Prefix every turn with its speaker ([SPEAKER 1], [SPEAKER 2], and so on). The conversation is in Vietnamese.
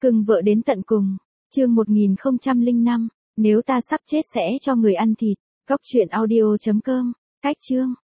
[SPEAKER 1] Cưng vợ đến tận cùng. Chương 1005. Nếu ta sắp chết sẽ cho người ăn thịt. Cóc truyện audio.com. Cách chương.